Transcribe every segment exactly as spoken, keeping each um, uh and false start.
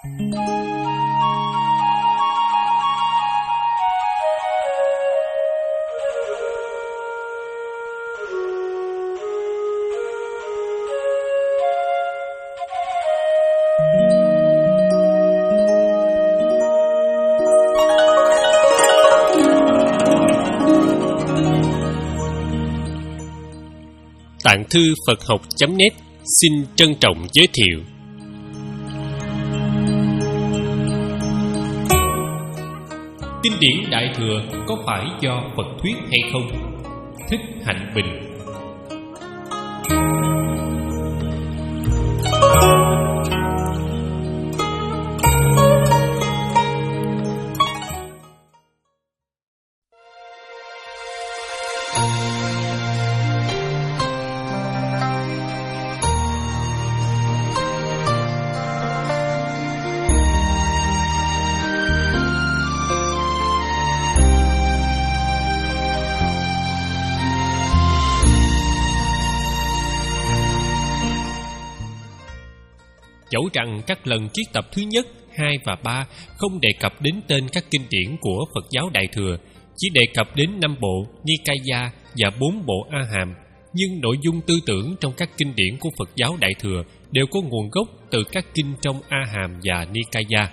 Tạng thư Phật học chấm net xin trân trọng giới thiệu. Kinh điển Đại Thừa có phải do Phật thuyết hay không? Thích Hạnh Bình. Dẫu rằng các lần kiết tập thứ nhất, hai và ba không đề cập đến tên các kinh điển của Phật giáo Đại Thừa, chỉ đề cập đến năm bộ Nikaya và bốn bộ A Hàm, nhưng nội dung tư tưởng trong các kinh điển của Phật giáo Đại Thừa đều có nguồn gốc từ các kinh trong A Hàm và Nikaya.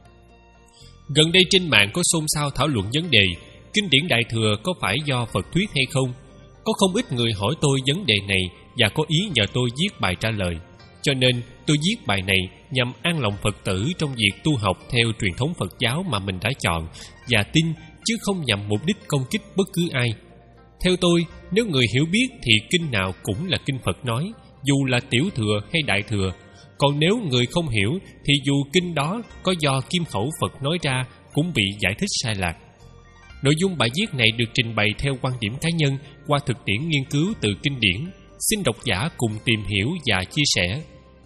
Gần đây trên mạng có xôn xao thảo luận vấn đề kinh điển Đại Thừa có phải do Phật thuyết hay không. Có không ít người hỏi tôi vấn đề này và có ý nhờ tôi viết bài trả lời. Cho nên tôi viết bài này nhằm an lòng Phật tử trong việc tu học theo truyền thống Phật giáo mà mình đã chọn và tin, chứ không nhằm mục đích công kích bất cứ ai. Theo tôi, nếu người hiểu biết thì kinh nào cũng là kinh Phật nói, dù là tiểu thừa hay đại thừa. Còn nếu người không hiểu thì dù kinh đó có do kim khẩu Phật nói ra cũng bị giải thích sai lạc. Nội dung bài viết này được trình bày theo quan điểm cá nhân qua thực tiễn nghiên cứu từ kinh điển. Xin độc giả cùng tìm hiểu và chia sẻ.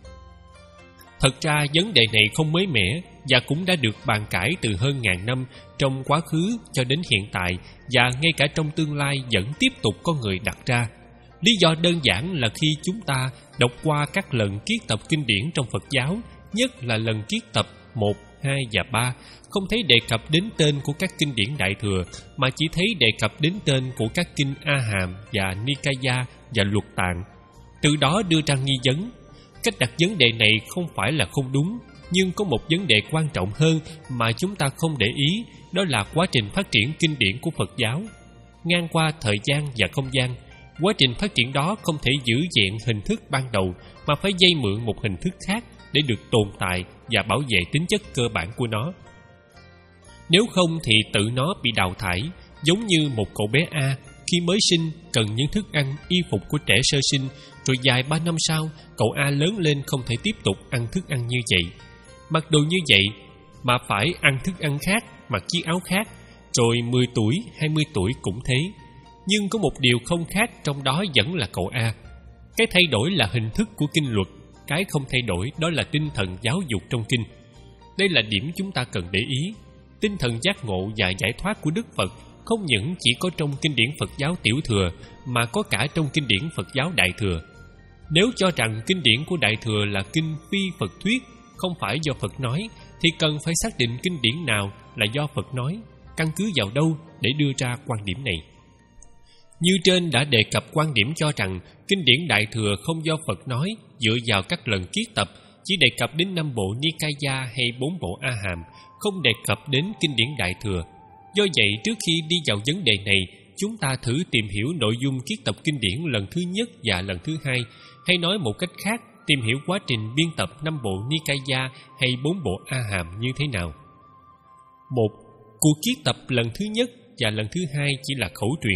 Thật ra vấn đề này không mới mẻ và cũng đã được bàn cãi từ hơn ngàn năm trong quá khứ cho đến hiện tại, và ngay cả trong tương lai vẫn tiếp tục có người đặt ra. Lý do đơn giản là khi chúng ta đọc qua các lần kiết tập kinh điển trong Phật giáo, nhất là lần kiết tập một, hai và ba, không thấy đề cập đến tên của các kinh điển Đại Thừa, mà chỉ thấy đề cập đến tên của các kinh A Hàm và Nikaya và Luật Tạng. Từ đó đưa ra nghi vấn. Cách đặt vấn đề này không phải là không đúng, nhưng có một vấn đề quan trọng hơn mà chúng ta không để ý, đó là quá trình phát triển kinh điển của Phật giáo. Ngang qua thời gian và không gian, quá trình phát triển đó không thể giữ vẹn hình thức ban đầu, mà phải vay mượn một hình thức khác để được tồn tại và bảo vệ tính chất cơ bản của nó. Nếu không thì tự nó bị đào thải, giống như một cậu bé A khi mới sinh cần những thức ăn, y phục của trẻ sơ sinh, rồi vài ba năm sau, cậu A lớn lên không thể tiếp tục ăn thức ăn như vậy, mặc đồ như vậy, mà phải ăn thức ăn khác, mặc chiếc áo khác, rồi mười tuổi, hai mươi tuổi cũng thế. Nhưng có một điều không khác trong đó vẫn là cậu A. Cái thay đổi là hình thức của kinh luật, cái không thay đổi đó là tinh thần giáo dục trong kinh. Đây là điểm chúng ta cần để ý. Tinh thần giác ngộ và giải thoát của Đức Phật không những chỉ có trong kinh điển Phật giáo Tiểu Thừa, mà có cả trong kinh điển Phật giáo Đại Thừa. Nếu cho rằng kinh điển của Đại Thừa là kinh phi Phật thuyết, không phải do Phật nói, thì cần phải xác định kinh điển nào là do Phật nói, căn cứ vào đâu để đưa ra quan điểm này. Như trên đã đề cập quan điểm cho rằng kinh điển Đại Thừa không do Phật nói, dựa vào các lần kiết tập, chỉ đề cập đến năm bộ Nikaya hay bốn bộ A Hàm, không đề cập đến kinh điển Đại Thừa. Do vậy, trước khi đi vào vấn đề này, chúng ta thử tìm hiểu nội dung kiết tập kinh điển lần thứ nhất và lần thứ hai, hay nói một cách khác, tìm hiểu quá trình biên tập năm bộ Nikaya hay bốn bộ A Hàm như thế nào. Một, cuộc kiết tập lần thứ nhất và lần thứ hai chỉ là khẩu truyền.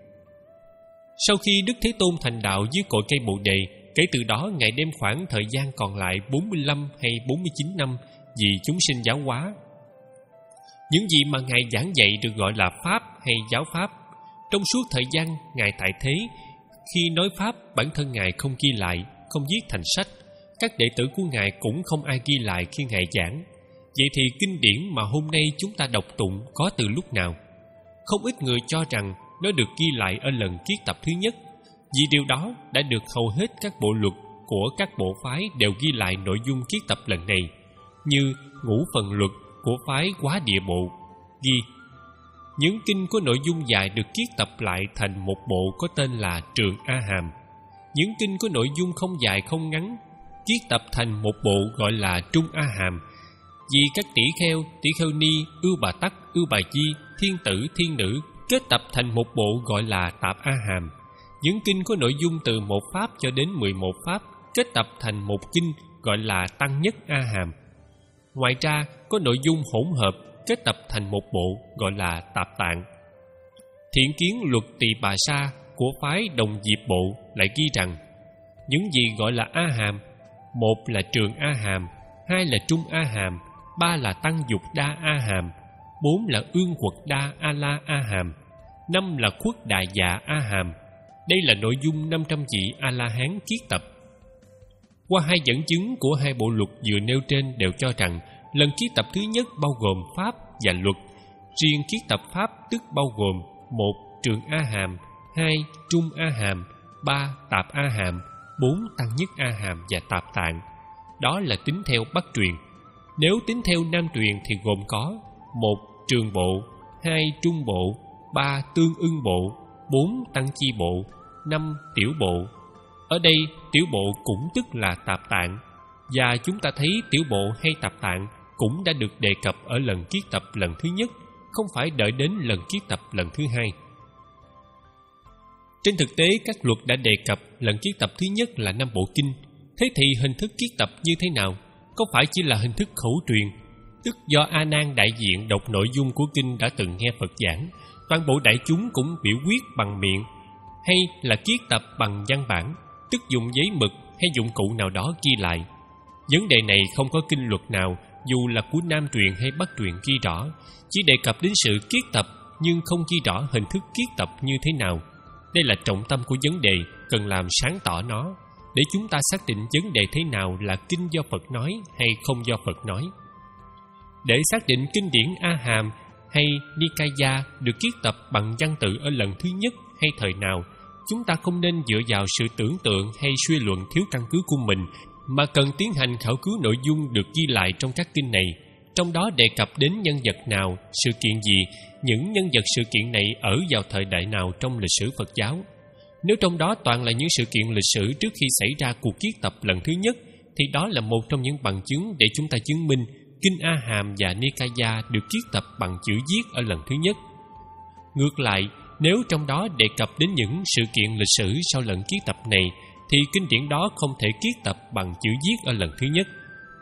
Sau khi Đức Thế Tôn thành đạo dưới cội cây Bồ Đề, kể từ đó Ngài đem khoảng thời gian còn lại bốn mươi lăm hay bốn mươi chín năm vì chúng sinh giáo hóa. Những gì mà Ngài giảng dạy được gọi là Pháp hay giáo Pháp. Trong suốt thời gian Ngài tại thế, khi nói Pháp, bản thân Ngài không ghi lại, không viết thành sách. Các đệ tử của Ngài cũng không ai ghi lại khi Ngài giảng. Vậy thì kinh điển mà hôm nay chúng ta đọc tụng có từ lúc nào? Không ít người cho rằng nó được ghi lại ở lần kiết tập thứ nhất. Vì điều đó đã được hầu hết các bộ luật của các bộ phái đều ghi lại nội dung kiết tập lần này. như Ngũ Phần Luật của phái Quá Địa Bộ ghi: những kinh có nội dung dài được kiết tập lại thành một bộ có tên là Trường A Hàm. Những kinh có nội dung không dài không ngắn kiết tập thành một bộ gọi là Trung A Hàm. Vì các tỷ kheo, tỷ kheo ni, ưu bà tắc, ưu bà di, thiên tử, thiên nữ kết tập thành một bộ gọi là Tạp A Hàm. Những kinh có nội dung từ một pháp cho đến mười một pháp kết tập thành một kinh gọi là Tăng Nhất A Hàm. Ngoài ra có nội dung hỗn hợp kết tập thành một bộ gọi là Tạp Tạng. Thiện Kiến Luật Tỳ Bà Sa của phái Đồng Diệp Bộ lại ghi rằng những gì gọi là A Hàm: một là Trường A Hàm, hai là Trung A Hàm, ba là Tăng Dục Đa A Hàm, bốn là Ương Quật Đa A La A Hàm, năm là Khuất Đại Dạ A Hàm. Đây là nội dung năm trăm vị A La Hán kiết tập. Qua hai dẫn chứng của hai bộ luật vừa nêu trên đều cho rằng lần kiết tập thứ nhất bao gồm pháp và luật. Riêng kiết tập pháp tức bao gồm: một Trường A Hàm, hai Trung A Hàm, ba Tạp A Hàm, bốn Tăng Nhất A Hàm và Tạp Tạng. Đó là tính theo Bắc truyền. Nếu tính theo Nam truyền thì gồm có: một Trường Bộ, hai Trung Bộ, ba Tương Ưng Bộ, bốn Tăng Chi Bộ, năm Tiểu Bộ. Ở đây Tiểu Bộ cũng tức là Tạp Tạng, và chúng ta thấy Tiểu Bộ hay Tạp Tạng cũng đã được đề cập ở lần kiết tập lần thứ nhất, không phải đợi đến lần kiết tập lần thứ hai. Trên thực tế, các luật đã đề cập lần kiết tập thứ nhất là năm bộ kinh. Thế thì hình thức kiết tập như thế nào? Có phải chỉ là hình thức khẩu truyền, tức do A Nan đại diện đọc nội dung của kinh đã từng nghe Phật giảng, toàn bộ đại chúng cũng biểu quyết bằng miệng, hay là kiết tập bằng văn bản, tức dùng giấy mực hay dụng cụ nào đó ghi lại? Vấn đề này không có kinh luật nào, dù là của Nam truyền hay Bắc truyền ghi rõ, chỉ đề cập đến sự kiết tập nhưng không ghi rõ hình thức kiết tập như thế nào. Đây là trọng tâm của vấn đề, cần làm sáng tỏ nó, để chúng ta xác định vấn đề thế nào là kinh do Phật nói hay không do Phật nói. Để xác định kinh điển A Hàm hay Nikaya được kiết tập bằng văn tự ở lần thứ nhất hay thời nào, chúng ta không nên dựa vào sự tưởng tượng hay suy luận thiếu căn cứ của mình, mà cần tiến hành khảo cứu nội dung được ghi lại trong các kinh này, trong đó đề cập đến nhân vật nào, sự kiện gì, những nhân vật sự kiện này ở vào thời đại nào trong lịch sử Phật giáo. Nếu trong đó toàn là những sự kiện lịch sử trước khi xảy ra cuộc kiết tập lần thứ nhất, thì đó là một trong những bằng chứng để chúng ta chứng minh kinh A Hàm và Nikaya được kiết tập bằng chữ viết ở lần thứ nhất. Ngược lại, nếu trong đó đề cập đến những sự kiện lịch sử sau lần kiết tập này, thì kinh điển đó không thể kiết tập bằng chữ viết ở lần thứ nhất.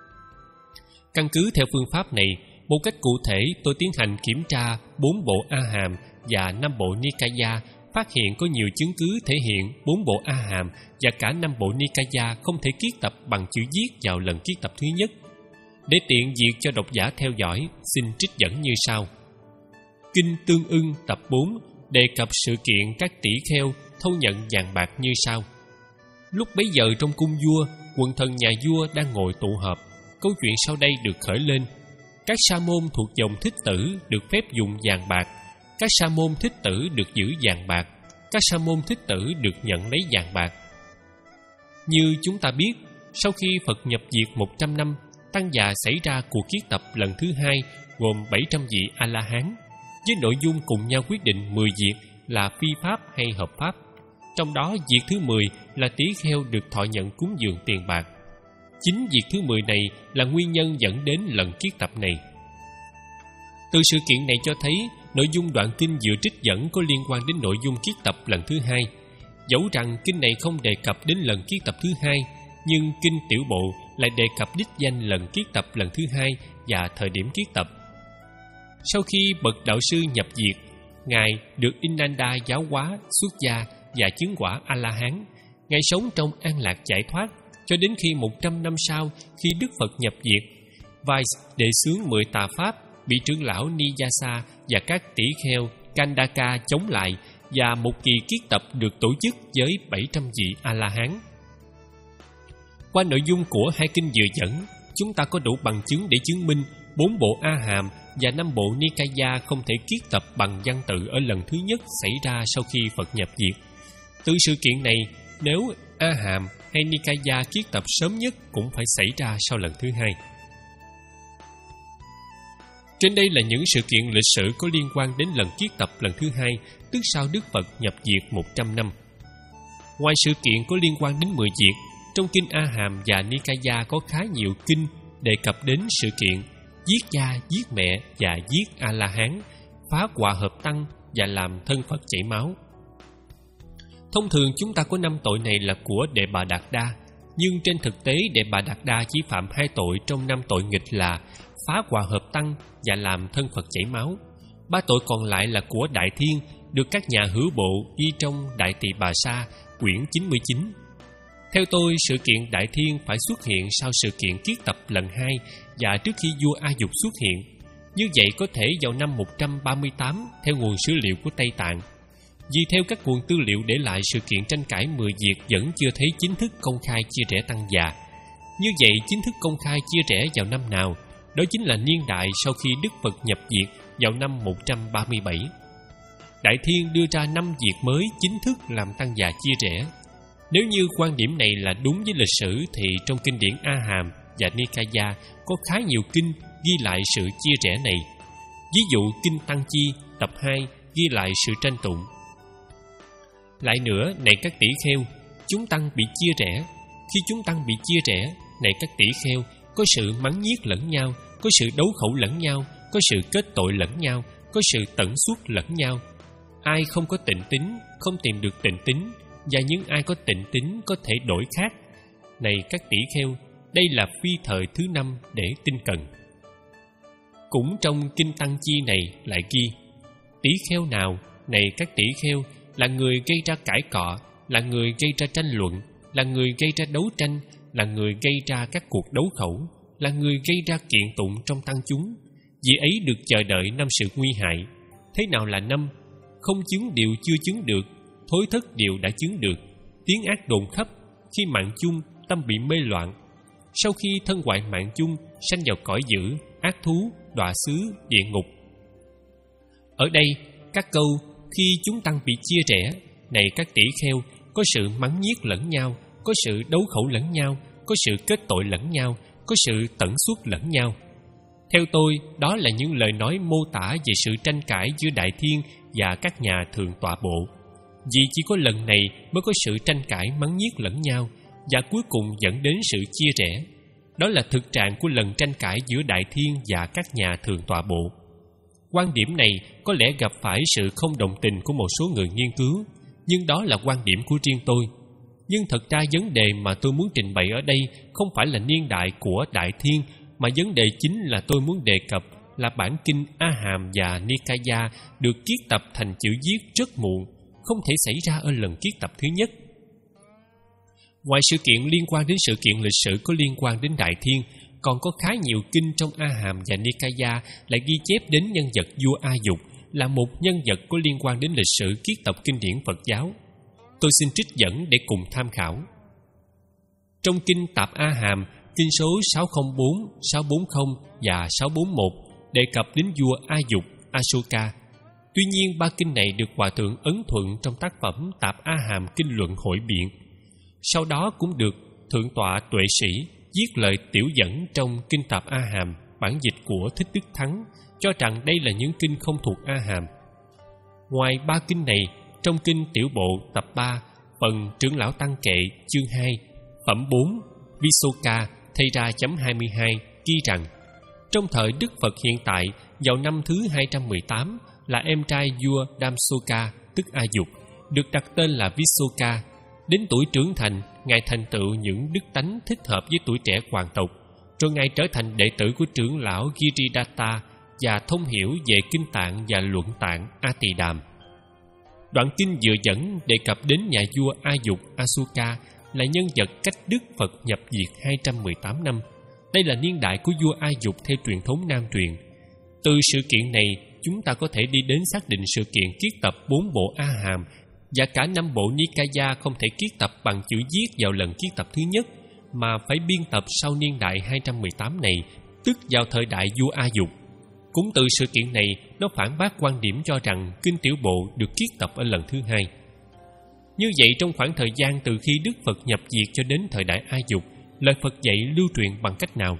Căn cứ theo phương pháp này, một cách cụ thể tôi tiến hành kiểm tra bốn bộ A Hàm và năm bộ Nikaya, phát hiện có nhiều chứng cứ thể hiện bốn bộ A Hàm và cả năm bộ Nikaya không thể kiết tập bằng chữ viết vào lần kiết tập thứ nhất. Để tiện việc cho độc giả theo dõi, xin trích dẫn như sau. Kinh Tương Ưng tập bốn đề cập sự kiện các tỷ kheo thâu nhận vàng bạc như sau. Lúc bấy giờ trong cung vua, quần thần nhà vua đang ngồi tụ họp. Câu chuyện sau đây được khởi lên. Các sa môn thuộc dòng Thích Tử được phép dùng vàng bạc. Các sa môn Thích Tử được giữ vàng bạc. Các sa môn Thích Tử được nhận lấy vàng bạc. Như chúng ta biết, sau khi Phật nhập diệt một trăm năm, Tăng già xảy ra cuộc kiết tập lần thứ hai gồm bảy trăm vị A-la-hán, với nội dung cùng nhau quyết định mười việc là phi pháp hay hợp pháp. Trong đó việc thứ mười là tỷ kheo được thọ nhận cúng dường tiền bạc. Chính việc thứ mười này là nguyên nhân dẫn đến lần kiết tập này. Từ sự kiện này cho thấy nội dung đoạn kinh vừa trích dẫn có liên quan đến nội dung kiết tập lần thứ hai. Dẫu rằng kinh này không đề cập đến lần kiết tập thứ hai, nhưng kinh Tiểu Bộ lại đề cập đích danh lần kiết tập lần thứ hai và thời điểm kiết tập. Sau khi bậc đạo sư nhập diệt, Ngài được Inanda giáo hóa, xuất gia và chứng quả A-la-hán. Ngài sống trong an lạc giải thoát cho đến khi một trăm năm sau, khi Đức Phật nhập diệt, Vice đệ xướng mười tà pháp bị trưởng lão Niyasa và các tỷ kheo Kandaka chống lại, và một kỳ kiết tập được tổ chức với bảy trăm vị A-la-hán. Qua nội dung của hai kinh vừa dẫn, chúng ta có đủ bằng chứng để chứng minh bốn bộ A Hàm và năm bộ Nikaya không thể kiết tập bằng văn tự ở lần thứ nhất xảy ra sau khi Phật nhập diệt. Từ sự kiện này, nếu A Hàm hay Nikaya kiết tập sớm nhất cũng phải xảy ra sau lần thứ hai. Trên đây là những sự kiện lịch sử có liên quan đến lần kiết tập lần thứ hai, tức sau Đức Phật nhập diệt một trăm năm. Ngoài sự kiện có liên quan đến mười diệt, trong kinh A Hàm và Nikaya có khá nhiều kinh đề cập đến sự kiện giết cha, giết mẹ và giết A-la-hán, phá quả hợp tăng và làm thân Phật chảy máu. Thông thường chúng ta có năm tội này là của Đệ Bà Đạt Đa, nhưng trên thực tế Đệ Bà Đạt Đa chỉ phạm hai tội trong năm tội nghịch là phá quả hợp tăng và làm thân Phật chảy máu. Ba tội còn lại là của Đại Thiên, được các nhà hữu bộ ghi trong Đại Tỳ Bà Sa, quyển chín mươi chín. Theo tôi, sự kiện Đại Thiên phải xuất hiện sau sự kiện kiết tập lần hai và trước khi vua A Dục xuất hiện. Như vậy có thể vào năm một trăm ba mươi tám theo nguồn sử liệu của Tây Tạng. Vì theo các nguồn tư liệu để lại, sự kiện tranh cãi mười diệt vẫn chưa thấy chính thức công khai chia rẽ tăng già. Như vậy chính thức công khai chia rẽ vào năm nào? Đó chính là niên đại sau khi Đức Phật nhập diệt vào năm một trăm ba mươi bảy. Đại Thiên đưa ra năm diệt mới chính thức làm tăng già chia rẽ. Nếu như quan điểm này là đúng với lịch sử thì trong kinh điển A Hàm và Nikaya có khá nhiều kinh ghi lại sự chia rẽ này. Ví dụ kinh Tăng Chi tập hai ghi lại sự tranh tụng. Lại nữa, này các tỷ kheo, chúng tăng bị chia rẽ. Khi chúng tăng bị chia rẽ, này các tỷ kheo, có sự mắng nhiếc lẫn nhau, có sự đấu khẩu lẫn nhau, có sự kết tội lẫn nhau, có sự tẩn xuất lẫn nhau. Ai không có tịnh tín, không tìm được tịnh tín, và những ai có tịnh tín có thể đổi khác. Này các tỷ kheo, đây là phi thời thứ năm để tinh cần. Cũng trong kinh Tăng Chi này lại ghi: tỷ kheo nào, này các tỷ kheo, là người gây ra cãi cọ, là người gây ra tranh luận, là người gây ra đấu tranh, là người gây ra các cuộc đấu khẩu, là người gây ra kiện tụng trong tăng chúng. Vì ấy được chờ đợi năm sự nguy hại. Thế nào là năm? Không chứng điều chưa chứng được, thối thất điều đã chứng được, tiếng ác đồn khắp, khi mạng chung tâm bị mê loạn. Sau khi thân hoại mạng chung, sanh vào cõi dữ, ác thú, đọa xứ, địa ngục. Ở đây, các câu khi chúng tăng bị chia rẽ, này các tỷ kheo, có sự mắng nhiếc lẫn nhau, có sự đấu khẩu lẫn nhau, có sự kết tội lẫn nhau, có sự tẩn xuất lẫn nhau. Theo tôi, đó là những lời nói mô tả về sự tranh cãi giữa Đại Thiên và các nhà thượng tọa bộ. Vì chỉ có lần này mới có sự tranh cãi mắng nhiếc lẫn nhau và cuối cùng dẫn đến sự chia rẽ. Đó là thực trạng của lần tranh cãi giữa Đại Thiên và các nhà thượng tọa bộ. Quan điểm này có lẽ gặp phải sự không đồng tình của một số người nghiên cứu, nhưng đó là quan điểm của riêng tôi. Nhưng thật ra vấn đề mà tôi muốn trình bày ở đây không phải là niên đại của Đại Thiên, mà vấn đề chính là tôi muốn đề cập là bản kinh A Hàm và Nikaya được kiết tập thành chữ viết rất muộn, không thể xảy ra ở lần kiết tập thứ nhất. Ngoài sự kiện liên quan đến sự kiện lịch sử có liên quan đến Đại Thiên, còn có khá nhiều kinh trong A Hàm và Nikaya lại ghi chép đến nhân vật vua A Dục là một nhân vật có liên quan đến lịch sử kiết tập kinh điển Phật giáo. Tôi xin trích dẫn để cùng tham khảo. Trong kinh Tạp A Hàm, kinh số sáu không bốn, sáu bốn không và sáu bốn một đề cập đến vua A Dục, Asoka. Tuy nhiên, ba kinh này được Hòa Thượng Ấn Thuận trong tác phẩm Tạp A Hàm Kinh Luận Hội Biện. Sau đó cũng được Thượng tọa Tuệ Sĩ viết lời tiểu dẫn trong kinh Tạp A Hàm, bản dịch của Thích Đức Thắng, cho rằng đây là những kinh không thuộc A Hàm. Ngoài ba kinh này, trong kinh Tiểu Bộ tập ba, phần Trưởng Lão Tăng Kệ chương hai, phẩm bốn, Visoka thay ra chấm hai mươi hai ghi rằng trong thời Đức Phật hiện tại, vào năm thứ hai trăm mười tám, là em trai vua Damsoka, tức A Dục, được đặt tên là Visoka. Đến tuổi trưởng thành, Ngài thành tựu những đức tánh thích hợp với tuổi trẻ hoàng tộc, rồi Ngài trở thành đệ tử của trưởng lão Giridata và thông hiểu về kinh tạng và luận tạng A Tỳ Đàm. Đoạn kinh vừa dẫn đề cập đến nhà vua A Dục Asoka là nhân vật cách Đức Phật nhập diệt hai trăm mười tám năm. Đây là niên đại của vua A Dục theo truyền thống Nam truyền. Từ sự kiện này, chúng ta có thể đi đến xác định sự kiện kiết tập bốn bộ A Hàm và cả năm bộ Nikaya không thể kiết tập bằng chữ viết vào lần kiết tập thứ nhất, mà phải biên tập sau niên đại hai trăm mười tám này, tức vào thời đại vua A Dục. Cũng từ sự kiện này, nó phản bác quan điểm cho rằng kinh Tiểu Bộ được kiết tập ở lần thứ hai. Như vậy, trong khoảng thời gian từ khi Đức Phật nhập diệt cho đến thời đại A Dục, lời Phật dạy lưu truyền bằng cách nào?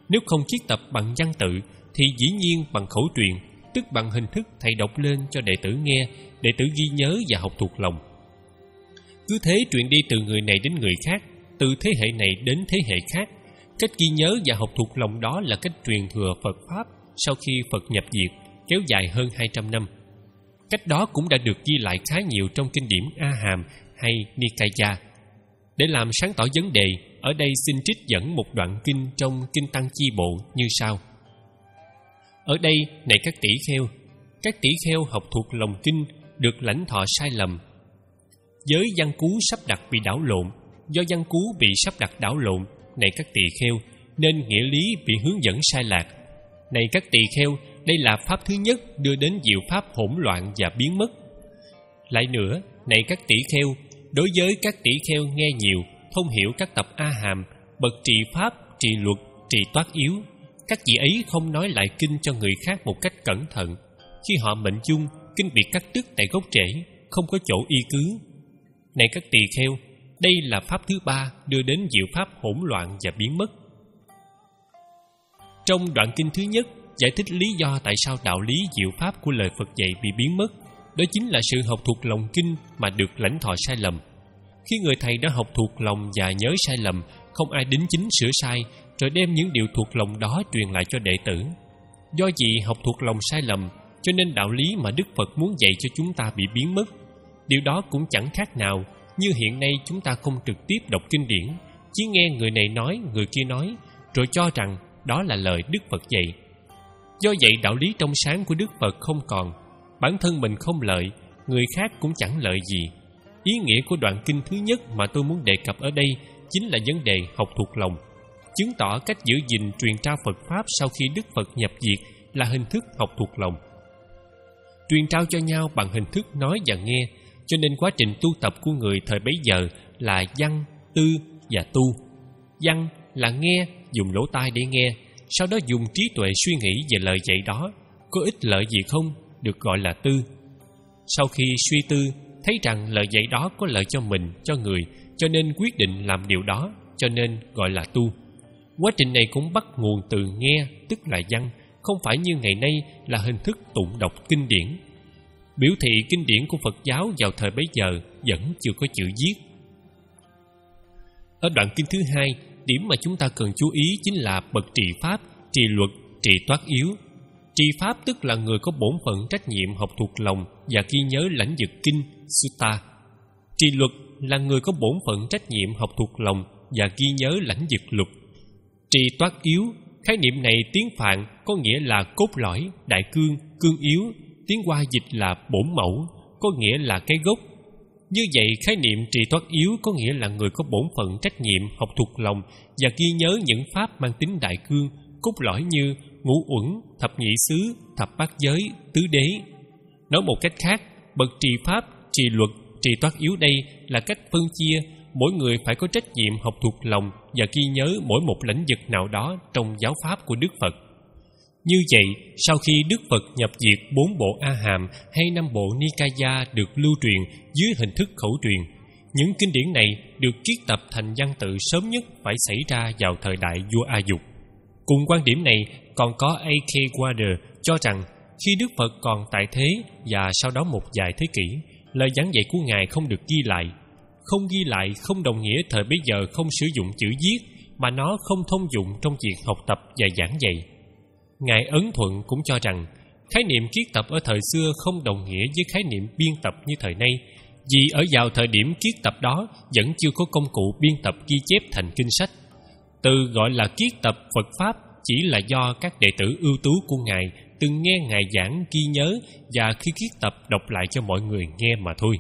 Nếu không chiết tập bằng văn tự thì dĩ nhiên bằng khẩu truyền, tức bằng hình thức thầy đọc lên cho đệ tử nghe, đệ tử ghi nhớ và học thuộc lòng. Cứ thế truyền đi từ người này đến người khác, từ thế hệ này đến thế hệ khác. Cách ghi nhớ và học thuộc lòng đó là cách truyền thừa Phật Pháp sau khi Phật nhập diệt, kéo dài hơn hai trăm năm. Cách đó cũng đã được ghi lại khá nhiều trong kinh điển A Hàm hay Nikaya. Để làm sáng tỏ vấn đề, ở đây xin trích dẫn một đoạn kinh trong Kinh Tăng Chi Bộ như sau. Ở đây, này các tỷ kheo, các tỷ kheo học thuộc lòng kinh được lãnh thọ sai lầm. Giới văn cú sắp đặt bị đảo lộn, do văn cú bị sắp đặt đảo lộn, này các tỳ kheo, nên nghĩa lý bị hướng dẫn sai lạc. Này các tỳ kheo, đây là pháp thứ nhất đưa đến diệu pháp hỗn loạn và biến mất. Lại nữa, này các tỷ kheo, đối với các tỷ kheo nghe nhiều, thông hiểu các tập A Hàm, bậc trì pháp, trì luật, trì toát yếu, các vị ấy không nói lại kinh cho người khác một cách cẩn thận. Khi họ mệnh chung, kinh bị cắt đứt tại gốc rễ, không có chỗ y cứ. Này các tỳ kheo, đây là pháp thứ ba đưa đến diệu pháp hỗn loạn và biến mất. Trong đoạn kinh thứ nhất, giải thích lý do tại sao đạo lý diệu pháp của lời Phật dạy bị biến mất. Đó chính là sự học thuộc lòng kinh mà được lãnh thọ sai lầm. Khi người thầy đã học thuộc lòng và nhớ sai lầm, không ai đính chính sửa sai, rồi đem những điều thuộc lòng đó truyền lại cho đệ tử. Do vì học thuộc lòng sai lầm, cho nên đạo lý mà Đức Phật muốn dạy cho chúng ta bị biến mất. Điều đó cũng chẳng khác nào như hiện nay chúng ta không trực tiếp đọc kinh điển, chỉ nghe người này nói, người kia nói, rồi cho rằng đó là lời Đức Phật dạy. Do vậy đạo lý trong sáng của Đức Phật không còn, bản thân mình không lợi, người khác cũng chẳng lợi gì. Ý nghĩa của đoạn kinh thứ nhất mà tôi muốn đề cập ở đây chính là vấn đề học thuộc lòng, chứng tỏ cách giữ gìn truyền trao Phật Pháp sau khi Đức Phật nhập diệt là hình thức học thuộc lòng. Truyền trao cho nhau bằng hình thức nói và nghe, cho nên quá trình tu tập của người thời bấy giờ là văn, tư và tu. Văn là nghe, dùng lỗ tai để nghe, sau đó dùng trí tuệ suy nghĩ về lời dạy đó, có ích lợi gì không, được gọi là tư. Sau khi suy tư, thấy rằng lời dạy đó có lợi cho mình, cho người, cho nên quyết định làm điều đó, cho nên gọi là tu. Quá trình này cũng bắt nguồn từ nghe, tức là văn, không phải như ngày nay là hình thức tụng đọc kinh điển. Biểu thị kinh điển của Phật giáo vào thời bấy giờ vẫn chưa có chữ viết. Ở đoạn kinh thứ hai, điểm mà chúng ta cần chú ý chính là bậc trì pháp, trì luật, trì toát yếu. Trì pháp tức là người có bổn phận trách nhiệm học thuộc lòng và ghi nhớ lãnh vực kinh, sutta. Trì luật là người có bổn phận trách nhiệm học thuộc lòng và ghi nhớ lãnh vực luật. Trì toát yếu, khái niệm này tiếng Phạn có nghĩa là cốt lõi, đại cương, cương yếu, tiếng Hoa dịch là bổn mẫu, có nghĩa là cái gốc. Như vậy, khái niệm trì toát yếu có nghĩa là người có bổn phận trách nhiệm học thuộc lòng và ghi nhớ những pháp mang tính đại cương, cốt lõi như ngũ uẩn, thập nhị xứ, thập bát giới, tứ đế. Nói một cách khác, bậc trì pháp, trì luật, trì toát yếu đây là cách phân chia mỗi người phải có trách nhiệm học thuộc lòng và ghi nhớ mỗi một lĩnh vực nào đó trong giáo pháp của Đức Phật. Như vậy, sau khi Đức Phật nhập diệt bốn bộ A Hàm hay năm bộ Nikaya được lưu truyền dưới hình thức khẩu truyền, những kinh điển này được triết tập thành văn tự sớm nhất phải xảy ra vào thời đại vua A Dục. Cùng quan điểm này còn có A K Wader cho rằng khi Đức Phật còn tại thế và sau đó một vài thế kỷ, lời giảng dạy của Ngài không được ghi lại. Không ghi lại không đồng nghĩa thời bấy giờ không sử dụng chữ viết, mà nó không thông dụng trong việc học tập và giảng dạy. Ngài Ấn Thuận cũng cho rằng khái niệm kiết tập ở thời xưa không đồng nghĩa với khái niệm biên tập như thời nay, vì ở vào thời điểm kiết tập đó vẫn chưa có công cụ biên tập ghi chép thành kinh sách. Từ gọi là kiết tập Phật Pháp chỉ là do các đệ tử ưu tú của Ngài từng nghe Ngài giảng ghi nhớ và khi kiết tập đọc lại cho mọi người nghe mà thôi.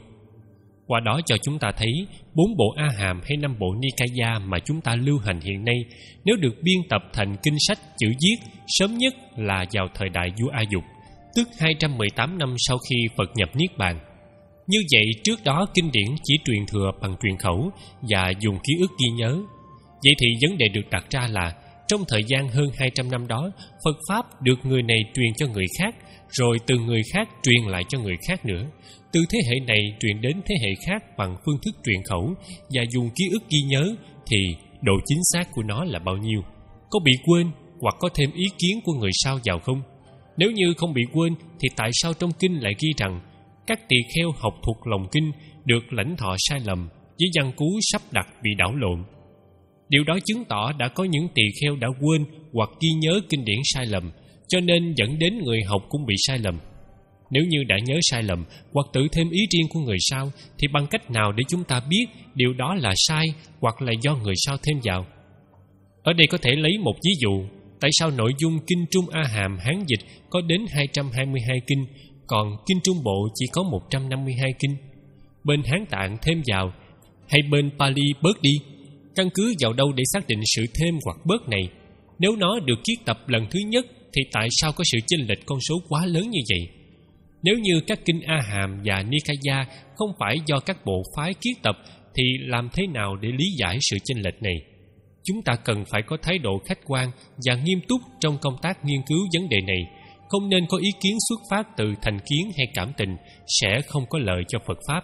Qua đó cho chúng ta thấy bốn bộ A Hàm hay năm bộ Nikaya mà chúng ta lưu hành hiện nay nếu được biên tập thành kinh sách chữ viết sớm nhất là vào thời đại vua A Dục, tức hai trăm mười tám năm sau khi Phật nhập Niết Bàn. Như vậy trước đó kinh điển chỉ truyền thừa bằng truyền khẩu và dùng ký ức ghi nhớ. Vậy thì vấn đề được đặt ra là trong thời gian hơn hai trăm năm đó, Phật Pháp được người này truyền cho người khác, rồi từ người khác truyền lại cho người khác nữa. Từ thế hệ này truyền đến thế hệ khác bằng phương thức truyền khẩu và dùng ký ức ghi nhớ thì độ chính xác của nó là bao nhiêu? Có bị quên, hoặc có thêm ý kiến của người sau vào không? Nếu như không bị quên thì tại sao trong kinh lại ghi rằng các tỳ kheo học thuộc lòng kinh được lãnh thọ sai lầm với văn cú sắp đặt bị đảo lộn? Điều đó chứng tỏ đã có những tỳ kheo đã quên hoặc ghi nhớ kinh điển sai lầm, cho nên dẫn đến người học cũng bị sai lầm. Nếu như đã nhớ sai lầm hoặc tự thêm ý riêng của người sau, thì bằng cách nào để chúng ta biết điều đó là sai hoặc là do người sau thêm vào? Ở đây có thể lấy một ví dụ. Tại sao nội dung Kinh Trung A Hàm Hán dịch có đến hai trăm hai mươi hai kinh, còn Kinh Trung Bộ chỉ có một trăm năm mươi hai kinh? Bên Hán Tạng thêm vào, hay bên Pali bớt đi? Căn cứ vào đâu để xác định sự thêm hoặc bớt này? Nếu nó được kiết tập lần thứ nhất, thì tại sao có sự chênh lệch con số quá lớn như vậy? Nếu như các kinh A Hàm và Nikaya không phải do các bộ phái kiết tập, thì làm thế nào để lý giải sự chênh lệch này? Chúng ta cần phải có thái độ khách quan và nghiêm túc trong công tác nghiên cứu vấn đề này, không nên có ý kiến xuất phát từ thành kiến hay cảm tình, sẽ không có lợi cho Phật Pháp.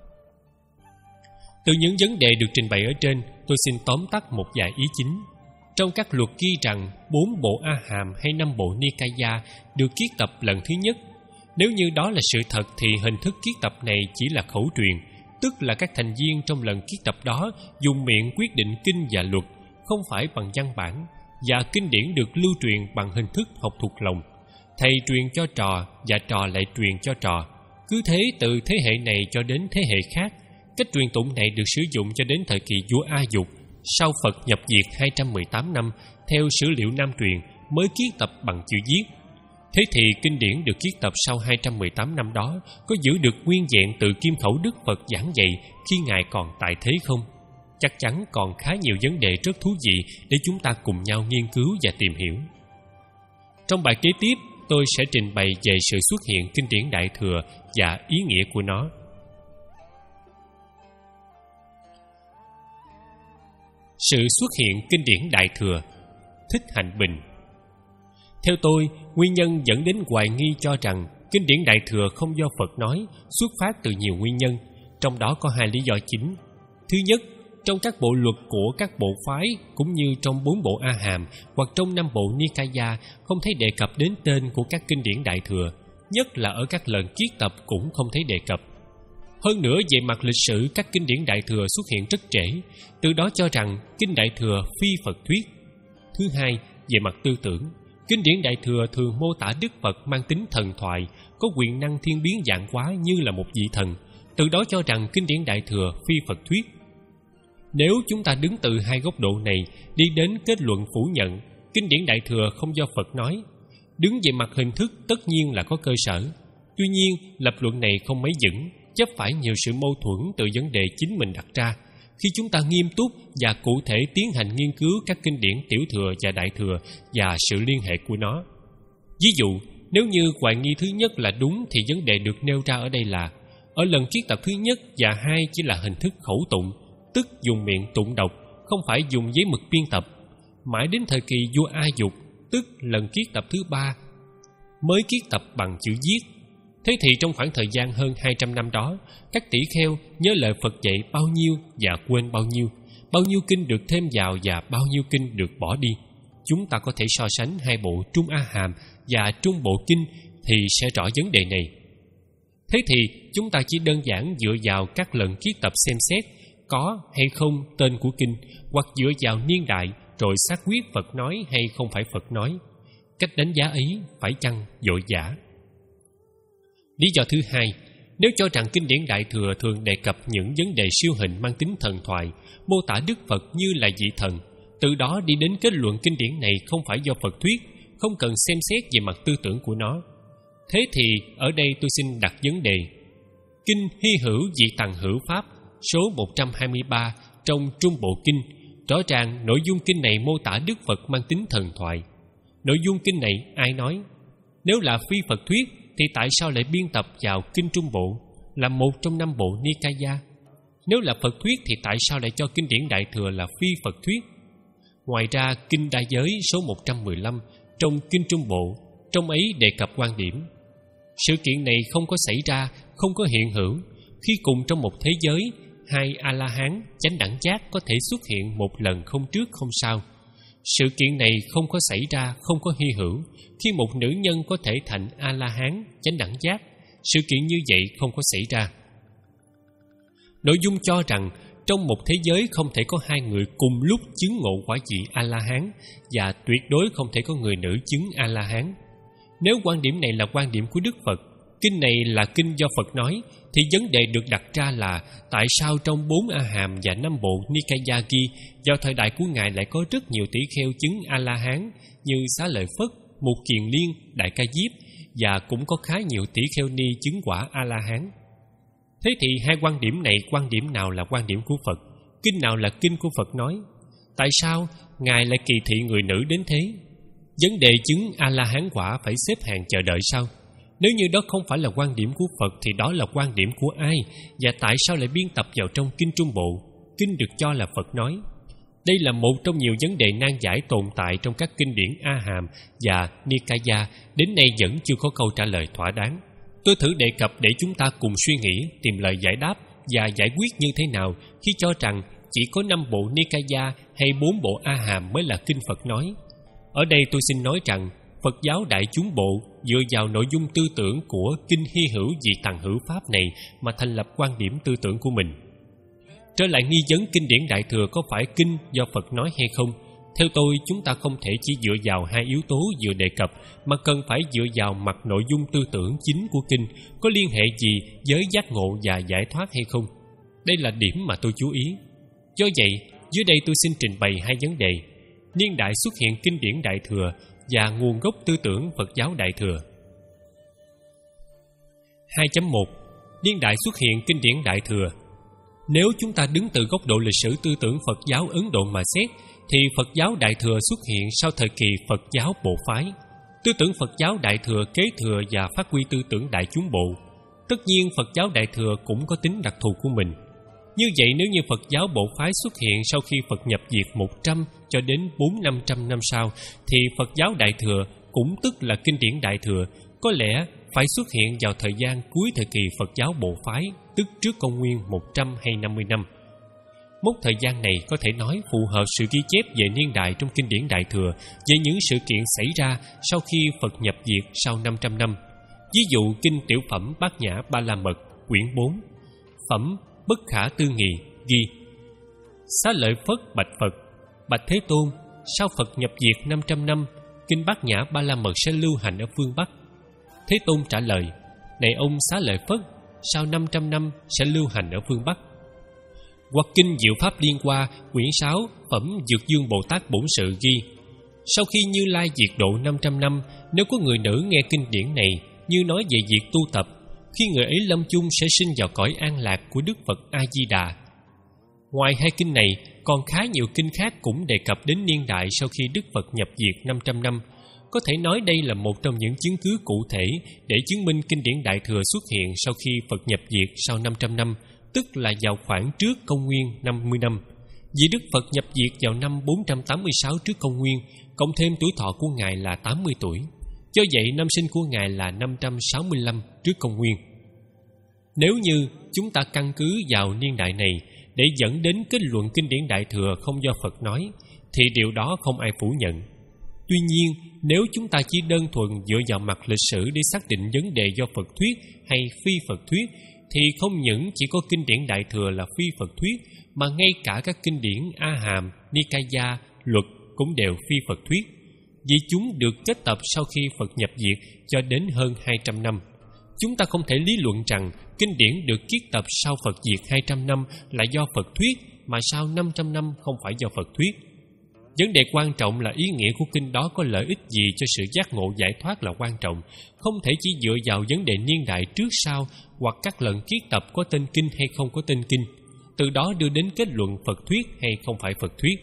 Từ những vấn đề được trình bày ở trên, tôi xin tóm tắt một vài ý chính. Trong các luật ghi rằng bốn bộ A Hàm hay năm bộ Nikaya được kiết tập lần thứ nhất. Nếu như đó là sự thật thì hình thức kiết tập này chỉ là khẩu truyền, tức là các thành viên trong lần kiết tập đó dùng miệng quyết định kinh và luật, không phải bằng văn bản, và kinh điển được lưu truyền bằng hình thức học thuộc lòng. Thầy truyền cho trò và trò lại truyền cho trò. Cứ thế từ thế hệ này cho đến thế hệ khác. Cách truyền tụng này được sử dụng cho đến thời kỳ vua A Dục, sau Phật nhập diệt hai trăm mười tám năm, theo sử liệu Nam truyền mới kiết tập bằng chữ viết. Thế thì kinh điển được kiết tập sau hai trăm mười tám năm đó có giữ được nguyên vẹn từ kim khẩu Đức Phật giảng dạy khi Ngài còn tại thế không? Chắc chắn còn khá nhiều vấn đề rất thú vị để chúng ta cùng nhau nghiên cứu và tìm hiểu. Trong bài kế tiếp, tôi sẽ trình bày về sự xuất hiện kinh điển Đại Thừa và ý nghĩa của nó. Sự xuất hiện kinh điển Đại Thừa. Thích Hạnh Bình. Theo tôi, nguyên nhân dẫn đến hoài nghi cho rằng kinh điển Đại Thừa không do Phật nói xuất phát từ nhiều nguyên nhân, trong đó có hai lý do chính. Thứ nhất, trong các bộ luật của các bộ phái cũng như trong bốn bộ A Hàm hoặc trong năm bộ Nikaya không thấy đề cập đến tên của các kinh điển Đại Thừa, nhất là ở các lần kiết tập cũng không thấy đề cập. Hơn nữa, về mặt lịch sử, các kinh điển Đại Thừa xuất hiện rất trễ, từ đó cho rằng kinh Đại Thừa phi Phật thuyết. Thứ hai, về mặt tư tưởng, kinh điển Đại Thừa thường mô tả Đức Phật mang tính thần thoại, có quyền năng thiên biến vạn hóa như là một vị thần, từ đó cho rằng kinh điển Đại Thừa phi Phật thuyết. Nếu chúng ta đứng từ hai góc độ này đi đến kết luận phủ nhận kinh điển Đại Thừa không do Phật nói, đứng về mặt hình thức tất nhiên là có cơ sở. Tuy nhiên, lập luận này không mấy vững, chấp phải nhiều sự mâu thuẫn từ vấn đề chính mình đặt ra. Khi chúng ta nghiêm túc và cụ thể tiến hành nghiên cứu các kinh điển Tiểu Thừa và Đại Thừa và sự liên hệ của nó. Ví dụ, nếu như hoài nghi thứ nhất là đúng thì vấn đề được nêu ra ở đây là ở lần kiết tập thứ nhất và hai chỉ là hình thức khẩu tụng, tức dùng miệng tụng đọc, không phải dùng giấy mực biên tập. Mãi đến thời kỳ vua A Dục, tức lần kiết tập thứ ba, mới kiết tập bằng chữ viết. Thế thì trong khoảng thời gian hơn hai trăm năm đó, các tỷ kheo nhớ lời Phật dạy bao nhiêu và quên bao nhiêu, bao nhiêu kinh được thêm vào và bao nhiêu kinh được bỏ đi. Chúng ta có thể so sánh hai bộ Trung A Hàm và Trung Bộ Kinh thì sẽ rõ vấn đề này. Thế thì chúng ta chỉ đơn giản dựa vào các lần kiết tập xem xét có hay không tên của kinh, hoặc dựa vào niên đại rồi xác quyết Phật nói hay không phải Phật nói. Cách đánh giá ấy phải chăng vội vã? Lý do thứ hai, nếu cho rằng kinh điển Đại Thừa thường đề cập những vấn đề siêu hình mang tính thần thoại, mô tả Đức Phật như là vị thần, từ đó đi đến kết luận kinh điển này không phải do Phật thuyết, không cần xem xét về mặt tư tưởng của nó. Thế thì ở đây tôi xin đặt vấn đề. Kinh Hy Hữu Dị Tằng Hữu Pháp số một trăm hai mươi ba trong Trung Bộ Kinh, rõ ràng nội dung kinh này mô tả Đức Phật mang tính thần thoại. Nội dung kinh này ai nói? Nếu là phi Phật thuyết thì tại sao lại biên tập vào kinh Trung Bộ, là một trong năm bộ Nikaya? Nếu là Phật thuyết thì tại sao lại cho kinh điển Đại Thừa là phi Phật thuyết? Ngoài ra, kinh Đại Giới số một trăm mười lăm trong kinh Trung Bộ, trong ấy đề cập quan điểm. Sự kiện này không có xảy ra, không có hiện hữu, khi cùng trong một thế giới, hai A-la-hán chánh đẳng giác có thể xuất hiện một lần không trước không sau. Sự kiện này không có xảy ra, không có hy hữu. Khi một nữ nhân có thể thành A-la-hán, chánh đẳng giác, sự kiện như vậy không có xảy ra. Nội dung cho rằng trong một thế giới không thể có hai người cùng lúc chứng ngộ quả vị A-la-hán, và tuyệt đối không thể có người nữ chứng A-la-hán. Nếu quan điểm này là quan điểm của Đức Phật, kinh này là kinh do Phật nói, thì vấn đề được đặt ra là tại sao trong bốn A Hàm và năm bộ Nikaya ghi vào thời đại của Ngài lại có rất nhiều tỷ kheo chứng A-la-hán như Xá Lợi Phất, Mục Kiền Liên, Đại Ca Diếp, và cũng có khá nhiều tỷ kheo ni chứng quả A-la-hán. Thế thì hai quan điểm này, quan điểm nào là quan điểm của Phật? Kinh nào là kinh của Phật nói? Tại sao Ngài lại kỳ thị người nữ đến thế? Vấn đề chứng A-la-hán quả phải xếp hàng chờ đợi sao? Nếu như đó không phải là quan điểm của Phật thì đó là quan điểm của ai? Và tại sao lại biên tập vào trong Kinh Trung Bộ, kinh được cho là Phật nói? Đây là một trong nhiều vấn đề nan giải tồn tại trong các kinh điển A Hàm và Nikaya, đến nay vẫn chưa có câu trả lời thỏa đáng. Tôi thử đề cập để chúng ta cùng suy nghĩ, tìm lời giải đáp và giải quyết như thế nào khi cho rằng chỉ có năm bộ Nikaya hay bốn bộ A Hàm mới là kinh Phật nói. Ở đây tôi xin nói rằng Phật giáo Đại Chúng Bộ dựa vào nội dung tư tưởng của kinh hy hữu dị tằng hữu pháp này mà thành lập quan điểm tư tưởng của mình. Trở lại nghi vấn kinh điển Đại Thừa có phải kinh do Phật nói hay không? Theo tôi, chúng ta không thể chỉ dựa vào hai yếu tố vừa đề cập, mà cần phải dựa vào mặt nội dung tư tưởng chính của kinh có liên hệ gì với giác ngộ và giải thoát hay không. Đây là điểm mà tôi chú ý. Do vậy, dưới đây tôi xin trình bày hai vấn đề: niên đại xuất hiện kinh điển Đại Thừa và nguồn gốc tư tưởng Phật giáo Đại Thừa. hai chấm một. Niên đại xuất hiện kinh điển Đại Thừa. Nếu chúng ta đứng từ góc độ lịch sử tư tưởng Phật giáo Ấn Độ mà xét, thì Phật giáo Đại Thừa xuất hiện sau thời kỳ Phật giáo Bộ phái. Tư tưởng Phật giáo Đại Thừa kế thừa và phát huy tư tưởng Đại Chúng Bộ. Tất nhiên Phật giáo Đại Thừa cũng có tính đặc thù của mình. Như vậy, nếu như Phật giáo Bộ phái xuất hiện sau khi Phật nhập diệt một trăm cho đến bốn trăm năm trăm năm sau, thì Phật giáo Đại Thừa, cũng tức là kinh điển Đại Thừa, có lẽ phải xuất hiện vào thời gian cuối thời kỳ Phật giáo Bộ phái, tức trước công nguyên một trăm hay năm mươi năm. Mốc thời gian này có thể nói phù hợp sự ghi chép về niên đại trong kinh điển Đại Thừa về những sự kiện xảy ra sau khi Phật nhập diệt sau năm trăm năm. Ví dụ kinh Tiểu Phẩm Bát Nhã Ba La Mật, quyển bốn, Phẩm Bất Khả Tư Nghị ghi: Xá Lợi Phất bạch Phật: Bạch Thế Tôn, sau Phật nhập diệt năm trăm năm, kinh Bát Nhã Ba La Mật sẽ lưu hành ở phương Bắc. Thế Tôn trả lời: Này ông Xá Lợi Phất, sau năm trăm năm sẽ lưu hành ở phương Bắc. Hoặc kinh Diệu Pháp Liên Hoa, quyển sáu, Phẩm Dược Dương Bồ Tát Bổn Sự ghi: Sau khi Như Lai diệt độ năm trăm năm, nếu có người nữ nghe kinh điển này như nói về việc tu tập, khi người ấy lâm chung sẽ sinh vào cõi an lạc của Đức Phật A-di-đà. Ngoài hai kinh này, còn khá nhiều kinh khác cũng đề cập đến niên đại sau khi Đức Phật nhập diệt năm trăm năm. Có thể nói đây là một trong những chứng cứ cụ thể để chứng minh kinh điển Đại Thừa xuất hiện sau khi Phật nhập diệt sau năm trăm năm, tức là vào khoảng trước công nguyên năm mươi năm. Vì Đức Phật nhập diệt vào năm bốn trăm tám mươi sáu trước công nguyên, cộng thêm tuổi thọ của Ngài là tám mươi tuổi. Do vậy, năm sinh của Ngài là năm trăm sáu mươi lăm trước công nguyên. Nếu như chúng ta căn cứ vào niên đại này để dẫn đến kết luận kinh điển Đại Thừa không do Phật nói, thì điều đó không ai phủ nhận. Tuy nhiên, nếu chúng ta chỉ đơn thuần dựa vào mặt lịch sử để xác định vấn đề do Phật thuyết hay phi Phật thuyết, thì không những chỉ có kinh điển Đại Thừa là phi Phật thuyết, mà ngay cả các kinh điển A Hàm, Nikaya, Luật cũng đều phi Phật thuyết, vì chúng được kết tập sau khi Phật nhập diệt cho đến hơn hai trăm năm. Chúng ta không thể lý luận rằng kinh điển được kiết tập sau Phật diệt hai trăm năm là do Phật thuyết, mà sau năm trăm năm không phải do Phật thuyết. Vấn đề quan trọng là ý nghĩa của kinh đó có lợi ích gì cho sự giác ngộ giải thoát là quan trọng, không thể chỉ dựa vào vấn đề niên đại trước sau hoặc các lần kiết tập có tên kinh hay không có tên kinh, từ đó đưa đến kết luận Phật thuyết hay không phải Phật thuyết.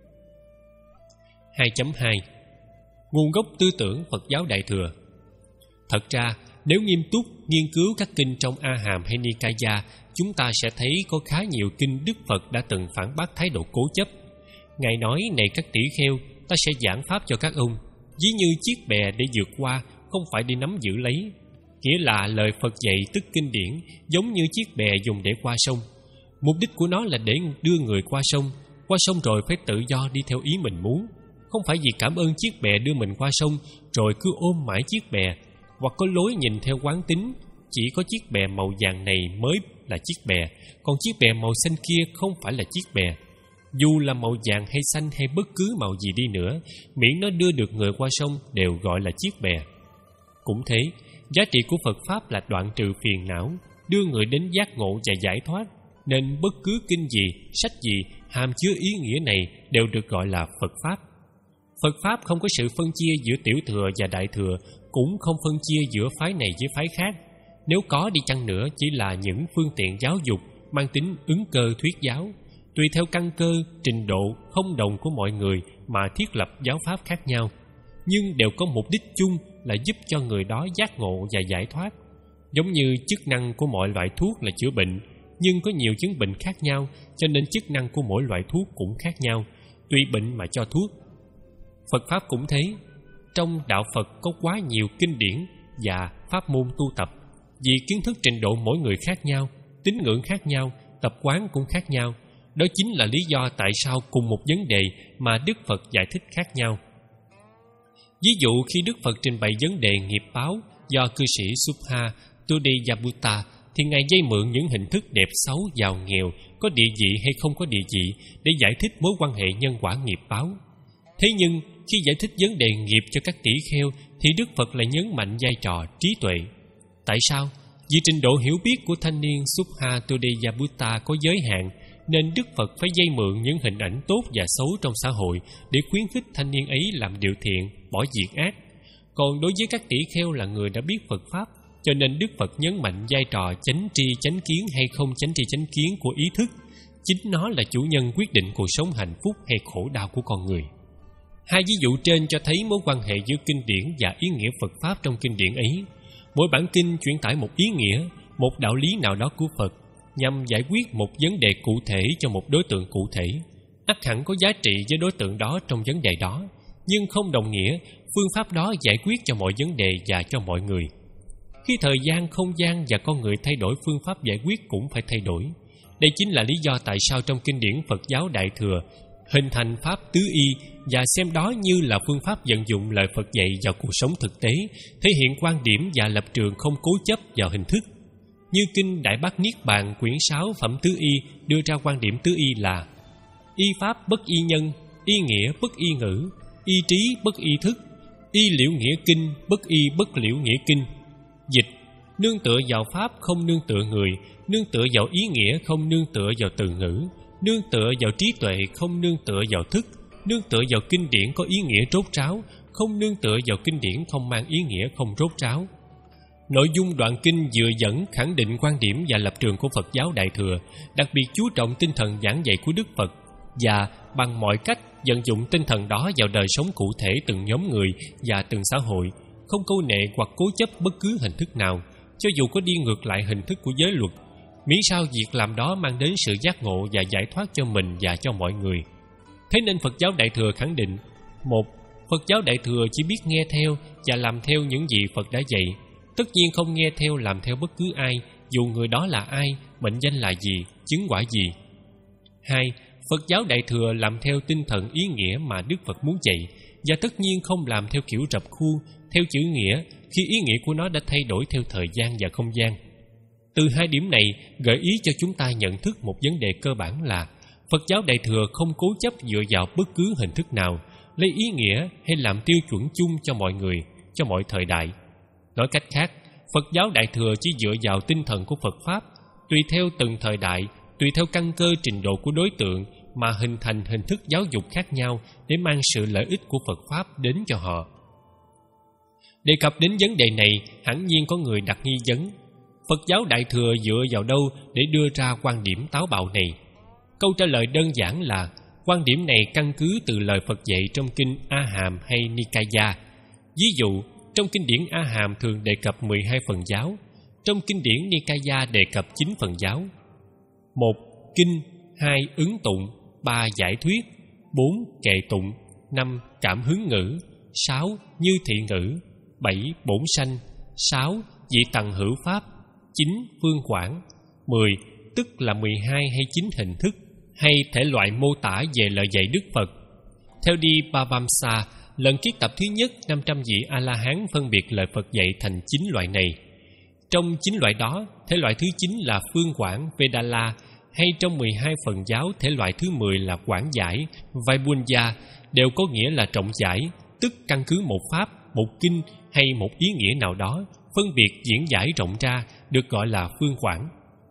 hai chấm hai. Nguồn gốc tư tưởng Phật giáo Đại Thừa. Thật ra, nếu nghiêm túc nghiên cứu các kinh trong A Hàm hay Nikaya, chúng ta sẽ thấy có khá nhiều kinh Đức Phật đã từng phản bác thái độ cố chấp. Ngài nói: Này các tỷ kheo, ta sẽ giảng pháp cho các ông, ví như chiếc bè để vượt qua, không phải đi nắm giữ lấy. Nghĩa là lời Phật dạy tức kinh điển giống như chiếc bè dùng để qua sông. Mục đích của nó là để đưa người qua sông, qua sông rồi phải tự do đi theo ý mình muốn. không phải vì cảm ơn chiếc bè đưa mình qua sông rồi cứ ôm mãi chiếc bè, hoặc có lối nhìn theo quán tính chỉ có chiếc bè màu vàng này mới là chiếc bè, còn chiếc bè màu xanh kia không phải là chiếc bè. Dù là màu vàng hay xanh hay bất cứ màu gì đi nữa, miễn nó đưa được người qua sông đều gọi là chiếc bè. Cũng thế, giá trị của Phật Pháp là đoạn trừ phiền não, đưa người đến giác ngộ và giải thoát, nên bất cứ kinh gì, sách gì hàm chứa ý nghĩa này đều được gọi là Phật Pháp. Phật Pháp không có sự phân chia giữa tiểu thừa và đại thừa, cũng không phân chia giữa phái này với phái khác. Nếu có đi chăng nữa chỉ là những phương tiện giáo dục mang tính ứng cơ thuyết giáo, tùy theo căn cơ, trình độ không đồng của mọi người mà thiết lập giáo pháp khác nhau, nhưng đều có mục đích chung là giúp cho người đó giác ngộ và giải thoát. Giống như chức năng của mọi loại thuốc là chữa bệnh, nhưng có nhiều chứng bệnh khác nhau, cho nên chức năng của mỗi loại thuốc cũng khác nhau, tùy bệnh mà cho thuốc. Phật Pháp cũng thế, trong đạo Phật có quá nhiều kinh điển và pháp môn tu tập, vì kiến thức trình độ mỗi người khác nhau, tín ngưỡng khác nhau, tập quán cũng khác nhau. Đó chính là lý do tại sao cùng một vấn đề mà Đức Phật giải thích khác nhau. Ví dụ khi Đức Phật trình bày vấn đề nghiệp báo do cư sĩ Subha Tudeyabutta, thì Ngài dây mượn những hình thức đẹp xấu, giàu nghèo, có địa vị hay không có địa vị để giải thích mối quan hệ nhân quả nghiệp báo. Thế nhưng khi giải thích vấn đề nghiệp cho các tỷ kheo thì Đức Phật lại nhấn mạnh vai trò trí tuệ. Tại sao? Vì trình độ hiểu biết của thanh niên Subha Tudeyabutta có giới hạn, nên Đức Phật phải dây mượn những hình ảnh tốt và xấu trong xã hội để khuyến khích thanh niên ấy làm điều thiện, bỏ việc ác. Còn đối với các tỷ kheo là người đã biết Phật Pháp, cho nên Đức Phật nhấn mạnh vai trò chánh tri chánh kiến hay không chánh tri chánh kiến của ý thức. Chính nó là chủ nhân quyết định cuộc sống hạnh phúc hay khổ đau của con người. Hai ví dụ trên cho thấy mối quan hệ giữa kinh điển và ý nghĩa Phật Pháp trong kinh điển ấy. Mỗi bản kinh chuyển tải một ý nghĩa, một đạo lý nào đó của Phật, nhằm giải quyết một vấn đề cụ thể cho một đối tượng cụ thể. Ắt hẳn có giá trị với đối tượng đó trong vấn đề đó, nhưng không đồng nghĩa phương pháp đó giải quyết cho mọi vấn đề và cho mọi người. Khi thời gian, không gian và con người thay đổi, phương pháp giải quyết cũng phải thay đổi. Đây chính là lý do tại sao trong kinh điển Phật giáo Đại Thừa hình thành pháp tứ y và xem đó như là phương pháp vận dụng lời Phật dạy vào cuộc sống thực tế, thể hiện quan điểm và lập trường không cố chấp vào hình thức. Như kinh Đại Bát Niết Bàn quyển sáu phẩm tứ y đưa ra quan điểm tứ y là: y pháp bất y nhân, y nghĩa bất y ngữ, y trí bất y thức, y liễu nghĩa kinh bất y bất liễu nghĩa kinh. Dịch: nương tựa vào pháp không nương tựa người, nương tựa vào ý nghĩa không nương tựa vào từ ngữ, nương tựa vào trí tuệ không nương tựa vào thức, nương tựa vào kinh điển có ý nghĩa rốt ráo, không nương tựa vào kinh điển không mang ý nghĩa không rốt ráo. Nội dung đoạn kinh vừa dẫn khẳng định quan điểm và lập trường của Phật giáo Đại Thừa, đặc biệt chú trọng tinh thần giảng dạy của Đức Phật và bằng mọi cách vận dụng tinh thần đó vào đời sống cụ thể từng nhóm người và từng xã hội, không câu nệ hoặc cố chấp bất cứ hình thức nào, cho dù có đi ngược lại hình thức của giới luật, miễn sao việc làm đó mang đến sự giác ngộ và giải thoát cho mình và cho mọi người. Thế nên Phật giáo Đại Thừa khẳng định: một, Phật giáo Đại Thừa chỉ biết nghe theo và làm theo những gì Phật đã dạy, tất nhiên không nghe theo làm theo bất cứ ai, dù người đó là ai, mệnh danh là gì, chứng quả gì. Hai, Phật giáo Đại Thừa làm theo tinh thần ý nghĩa mà Đức Phật muốn dạy, và tất nhiên không làm theo kiểu rập khuôn, theo chữ nghĩa khi ý nghĩa của nó đã thay đổi theo thời gian và không gian. Từ hai điểm này gợi ý cho chúng ta nhận thức một vấn đề cơ bản là Phật giáo Đại Thừa không cố chấp dựa vào bất cứ hình thức nào, lấy ý nghĩa hay làm tiêu chuẩn chung cho mọi người, cho mọi thời đại. Nói cách khác, Phật giáo Đại Thừa chỉ dựa vào tinh thần của Phật Pháp, tùy theo từng thời đại, tùy theo căn cơ trình độ của đối tượng mà hình thành hình thức giáo dục khác nhau để mang sự lợi ích của Phật Pháp đến cho họ. Đề cập đến vấn đề này, hẳn nhiên có người đặt nghi vấn: Phật giáo Đại Thừa dựa vào đâu để đưa ra quan điểm táo bạo này? Câu trả lời đơn giản là quan điểm này căn cứ từ lời Phật dạy trong kinh A Hàm hay Nikaya. Ví dụ, trong kinh điển A Hàm thường đề cập mười hai phần giáo, trong kinh điển Nikaya đề cập chín phần giáo. Một, kinh; hai, ứng tụng; ba, giải thuyết; bốn, kệ tụng; năm, cảm hứng ngữ; sáu, như thị ngữ; bảy, bổn sanh; sáu, vị tầng hữu pháp; chín, phương quảng; mười, tức là mười hai hay chín hình thức hay thể loại mô tả về lời dạy Đức Phật. Theo Dipavamsa, lần kiết tập thứ nhất, năm trăm vị A-la-hán phân biệt lời Phật dạy thành chín loại này. Trong chín loại đó, thể loại thứ chín là phương quảng Vedala, hay trong mười hai phần giáo, thể loại thứ mười là quảng giải Vaibhunya, đều có nghĩa là rộng giải, tức căn cứ một pháp, một kinh hay một ý nghĩa nào đó, phân biệt diễn giải rộng ra, được gọi là phương quảng.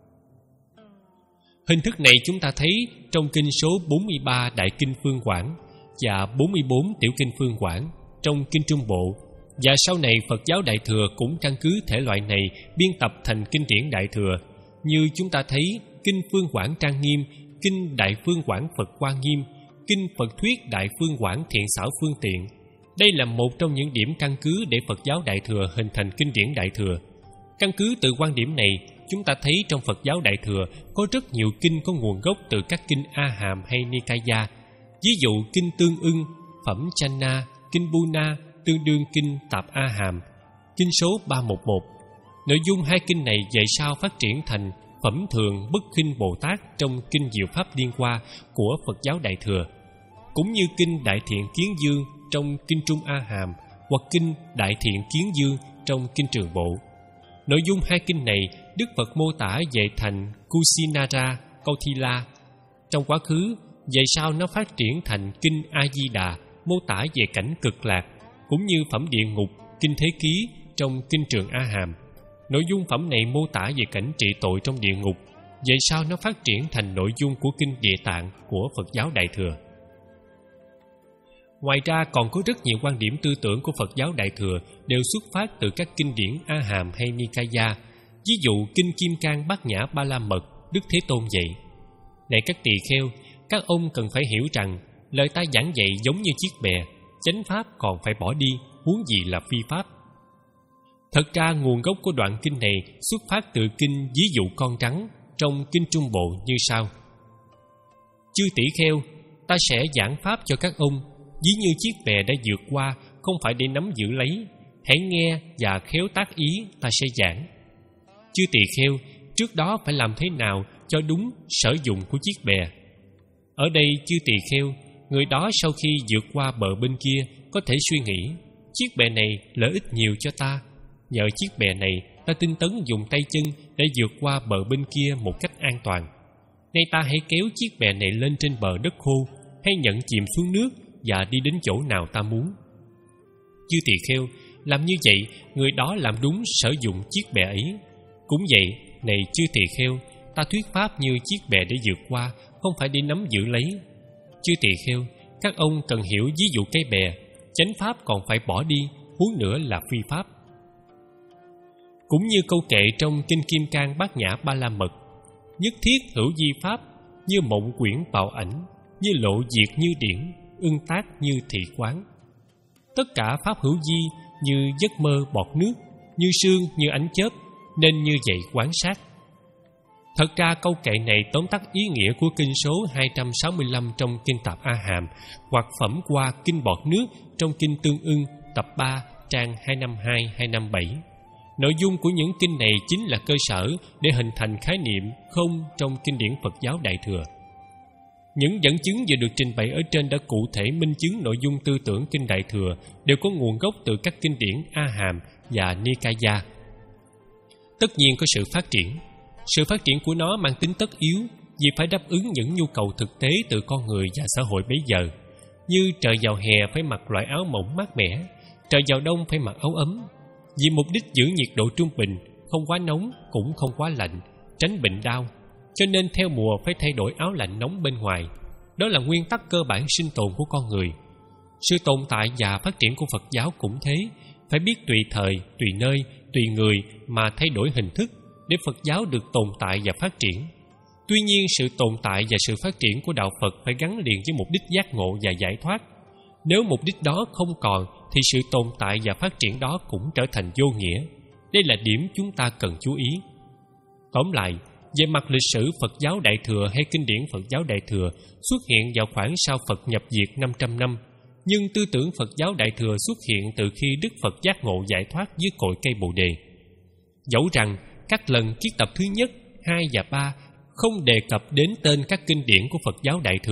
Hình thức này chúng ta thấy trong kinh số bốn mươi ba Đại Kinh Phương Quảng và bốn mươi bốn Tiểu Kinh Phương Quảng trong Kinh Trung Bộ, và sau này Phật giáo Đại Thừa cũng căn cứ thể loại này biên tập thành kinh điển Đại Thừa, như chúng ta thấy Kinh Phương Quảng Trang Nghiêm, Kinh Đại Phương Quảng Phật Hoa Nghiêm, Kinh Phật Thuyết Đại Phương Quảng Thiện Xảo Phương Tiện. Đây là một trong những điểm căn cứ để Phật giáo Đại Thừa hình thành kinh điển Đại Thừa. Căn cứ từ quan điểm này, chúng ta thấy trong Phật giáo Đại Thừa có rất nhiều kinh có nguồn gốc từ các kinh A Hàm hay Nikaya. Ví dụ kinh Tương Ưng, Phẩm Channa, kinh Buna tương đương kinh Tạp A Hàm, kinh số ba trăm mười một. Nội dung hai kinh này về sau phát triển thành Phẩm Thường Bất Khinh Bồ Tát trong kinh Diệu Pháp Liên Hoa của Phật giáo Đại Thừa, cũng như kinh Đại Thiện Kiến Dương trong kinh Trung A Hàm hoặc kinh Đại Thiện Kiến Dương trong kinh Trường Bộ. Nội dung hai kinh này Đức Phật mô tả về thành Kusinara, Kautila trong quá khứ, về sau nó phát triển thành kinh A Di Đà mô tả về cảnh cực lạc, cũng như phẩm địa ngục kinh Thế Ký trong kinh Trường A Hàm. Nội dung phẩm này mô tả về cảnh trị tội trong địa ngục, về sau nó phát triển thành nội dung của kinh Địa Tạng của Phật giáo Đại Thừa. Ngoài ra còn có rất nhiều quan điểm tư tưởng của Phật giáo Đại Thừa đều xuất phát từ các kinh điển A Hàm hay Nikaya. Ví dụ kinh Kim Cang Bát Nhã Ba La Mật, Đức Thế Tôn dạy: Này các tỳ kheo, các ông cần phải hiểu rằng lời ta giảng dạy giống như chiếc bè, chánh pháp còn phải bỏ đi, huống gì là phi pháp. Thật ra nguồn gốc của đoạn kinh này xuất phát từ kinh Ví dụ con rắn trong kinh Trung Bộ như sau: Chư tỷ kheo, ta sẽ giảng pháp cho các ông, ví như chiếc bè đã vượt qua, không phải để nắm giữ lấy. Hãy nghe và khéo tác ý, ta sẽ giảng. Chư tỳ kheo, trước đó phải làm thế nào cho đúng sử dụng của chiếc bè. Ở đây chư tỳ kheo, người đó sau khi vượt qua bờ bên kia có thể suy nghĩ: chiếc bè này lợi ích nhiều cho ta. Nhờ chiếc bè này, ta tinh tấn dùng tay chân để vượt qua bờ bên kia một cách an toàn. Nay ta hãy kéo chiếc bè này lên trên bờ đất khô, hay nhận chìm xuống nước và đi đến chỗ nào ta muốn. Chư tỳ kheo, làm như vậy, người đó làm đúng sử dụng chiếc bè ấy. Cũng vậy, này chư tỳ kheo, ta thuyết pháp như chiếc bè để vượt qua, không phải đi nắm giữ lấy. Chư tỳ kheo, các ông cần hiểu ví dụ cây bè, chánh pháp còn phải bỏ đi, huống nữa là phi pháp. Cũng như câu kệ trong kinh Kim Cang Bát Nhã Ba La Mật: Nhất thiết hữu di pháp, như mộng quyển bạo ảnh, như lộ diệt như điển, ưng tác như thị quán. Tất cả pháp hữu di như giấc mơ bọt nước, như sương như ánh chớp, nên như vậy quán sát. Thật ra câu kệ này tóm tắt ý nghĩa của kinh số hai trăm sáu mươi lăm trong kinh Tạp A Hàm, hoặc phẩm qua kinh bọt nước trong kinh Tương Ưng tập ba trang hai trăm năm mươi hai đến hai trăm năm mươi bảy. Nội dung của những kinh này chính là cơ sở để hình thành khái niệm không trong kinh điển Phật giáo Đại Thừa. Những dẫn chứng vừa được trình bày ở trên đã cụ thể minh chứng nội dung tư tưởng kinh Đại Thừa đều có nguồn gốc từ các kinh điển A Hàm và Nikaya. Tất nhiên có sự phát triển. Sự phát triển của nó mang tính tất yếu vì phải đáp ứng những nhu cầu thực tế từ con người và xã hội bấy giờ. Như trời vào hè phải mặc loại áo mỏng mát mẻ, trời vào đông phải mặc áo ấm. Vì mục đích giữ nhiệt độ trung bình, không quá nóng cũng không quá lạnh, tránh bệnh đau, cho nên theo mùa phải thay đổi áo lạnh nóng bên ngoài. Đó là nguyên tắc cơ bản sinh tồn của con người. Sự tồn tại và phát triển của Phật giáo cũng thế, phải biết tùy thời, tùy nơi, tùy người mà thay đổi hình thức để Phật giáo được tồn tại và phát triển. Tuy nhiên, sự tồn tại và sự phát triển của đạo Phật phải gắn liền với mục đích giác ngộ và giải thoát. Nếu mục đích đó không còn thì sự tồn tại và phát triển đó cũng trở thành vô nghĩa. Đây là điểm chúng ta cần chú ý. Tóm lại, về mặt lịch sử Phật giáo Đại Thừa hay kinh điển Phật giáo Đại Thừa xuất hiện vào khoảng sau Phật nhập diệt năm trăm năm, nhưng tư tưởng Phật giáo Đại Thừa xuất hiện từ khi Đức Phật giác ngộ giải thoát dưới cội cây Bồ Đề. Dẫu rằng các lần kiết tập thứ nhất, hai và ba không đề cập đến tên các kinh điển của Phật giáo Đại Thừa,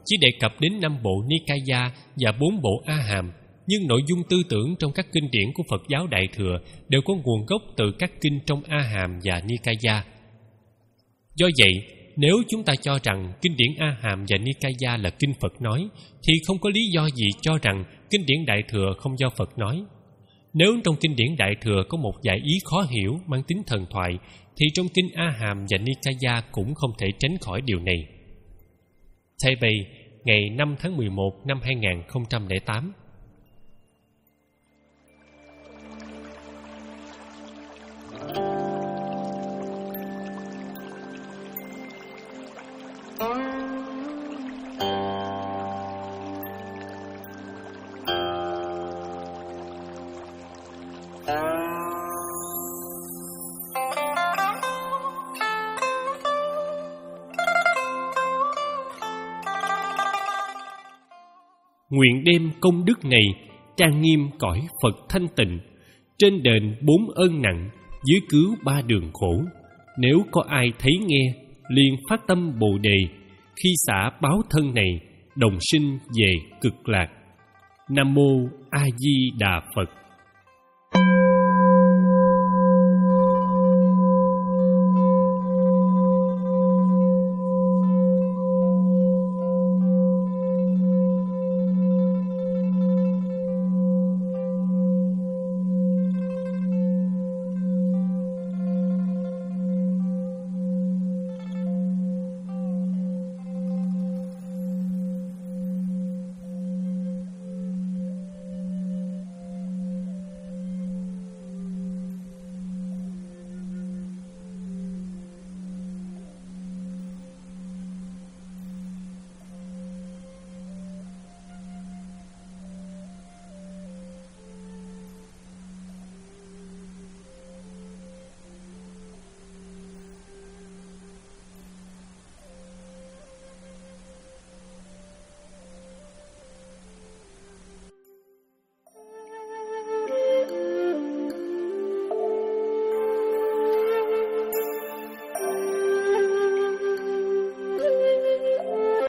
chỉ đề cập đến năm bộ Nikaya và bốn bộ A Hàm, nhưng nội dung tư tưởng trong các kinh điển của Phật giáo Đại Thừa đều có nguồn gốc từ các kinh trong A Hàm và Nikaya. Do vậy, nếu chúng ta cho rằng kinh điển A Hàm và Nikaya là kinh Phật nói, thì không có lý do gì cho rằng kinh điển Đại Thừa không do Phật nói. Nếu trong kinh điển Đại Thừa có một vài ý khó hiểu mang tính thần thoại, thì trong kinh A Hàm và Nikaya cũng không thể tránh khỏi điều này. Taipei, ngày năm tháng mười một năm hai nghìn không trăm lẻ tám. Nguyện đem công đức này trang nghiêm cõi Phật thanh tịnh, trên đền bốn ơn nặng, dưới cứu ba đường khổ. Nếu có ai thấy nghe, liền phát tâm Bồ Đề, khi xả báo thân này, đồng sinh về cực lạc. Nam mô A Di Đà Phật.